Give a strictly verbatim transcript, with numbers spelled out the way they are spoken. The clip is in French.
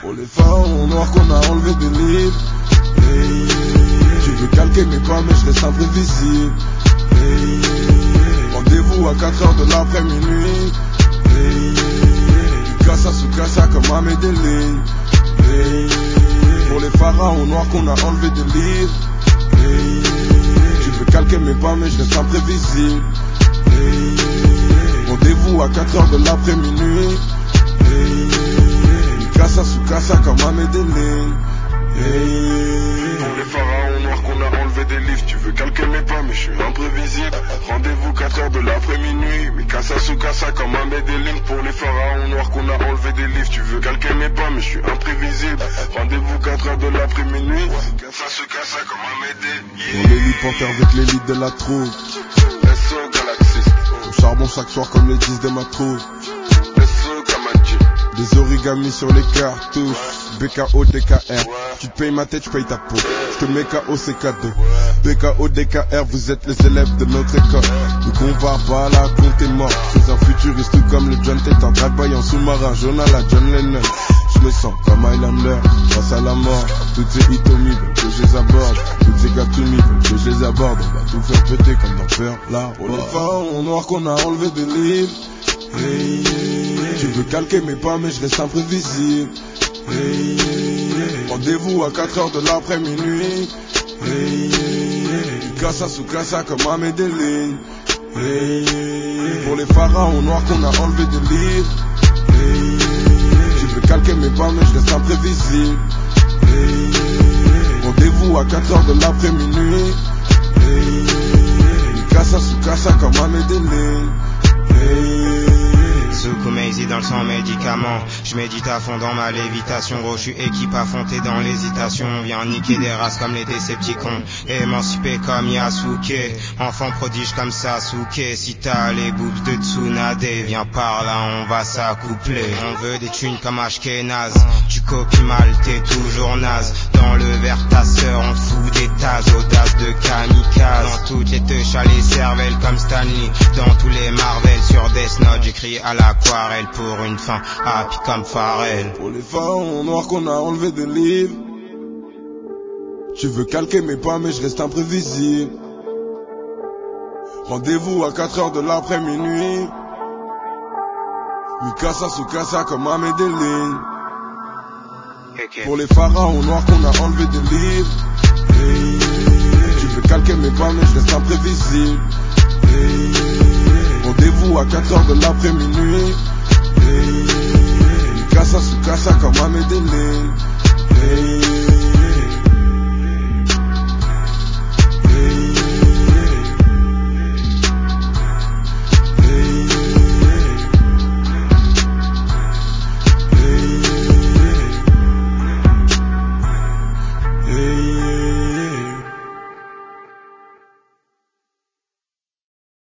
Pour les pharaons noirs qu'on a enlevé des livres. Hey, tu veux calquer mes pas mais je reste imprévisible. Hey, rendez-vous à quatre heures de l'après-minuit. Hey, du casa sous casa comme à Medellin. Hey, pour les pharaons noirs qu'on a enlevé des livres. Hey, tu veux calquer mes pas mais je reste imprévisible. Hey, rendez-vous à quatre heures de l'après-minuit. Hey, du casa sous casa comme à Medellin. Hey, pour les pharaons noirs qu'on a enlevé des livres. Tu veux calquer mes pas mais je suis imprévisible. Rendez-vous quatre heures de l'après-minuit. Mi casa sous casa comme à Medellin. Pour les pharaons noirs qu'on a enlevé des livres. Tu veux calquer mes pas mais je suis imprévisible. Rendez-vous quatre heures de l'après-minuit. Casa sous casa comme à Medellin. On l'élite panthère avec l'élite de la troupe. S O galaxiste. Au charbon chaque soir comme les dix de ma troupe. S O Kamachi. Des origamis sur les cartouches. B K O D K R. Tu te payes ma tête, je paye ta peau. Je te mets K O c'est cadeau. B K O D K R, vous êtes les élèves de notre école. Ne compare pas là, compte est mort. Je suis un futuriste tout comme le John Tate. En drag-by en sous-marin, journal à John Lennon. Je me sens comme Highlander, face à la mort. Toutes ces hitomis veulent que je les aborde. Toutes ces gatoumi veulent que je les aborde. On va tout faire péter comme dans Pearl là. Pour les pharaons noirs qu'on a enlevé des livres. Hey, hey, tu veux calquer mes pas mais je reste imprévisible. Hey, hey, rendez-vous à quatre heures de l'après-minuit. Hey, hey, casa sous casa comme à Medellin. Hey, hey, pour les pharaons noirs qu'on a enlevé des livres. Hey, tu veux calquer mes pas mais je reste imprévisible. Hey, rendez-vous à quatre heures de l'après-minuit. Hey, casa sous casa comme à Medellin. Hey, Soukoumezi dans le sang médicament. Je médite à fond dans ma lévitation. Gros, je suis équipe à fond, t'es dans l'hésitation. Viens niquer des races comme les Décepticons. Émancipé comme Yasuke. Enfant prodige comme Sasuke. Si t'as les boobs de Tsunade, viens par là, on va s'accoupler. On veut des thunes comme Ashkenaz. Tu copies mal, t'es toujours naze. Dans le verre ta sœur, on fout des tasses. Audace de kamikaze. Dans toutes les teuches à les cervelles comme Stanley. Dans tous les Marvel sur Death Note, j'écris à l'aquarelle pour une fin happy comme Pharrell. Pour les pharaons noirs qu'on a enlevé des livres. Tu veux calquer mes pas mais je reste imprévisible. Rendez-vous à quatre heures de l'après-minuit. Mi casa sous casa comme à Medellin. Pour les pharaons noirs qu'on a enlevé des livres. Hey, tu veux calquer mes pas mais je reste imprévisible. Hey, rendez-vous à quatre heures de l'après-minuit. Hey, casa sous casa comme à Medellin. Hey,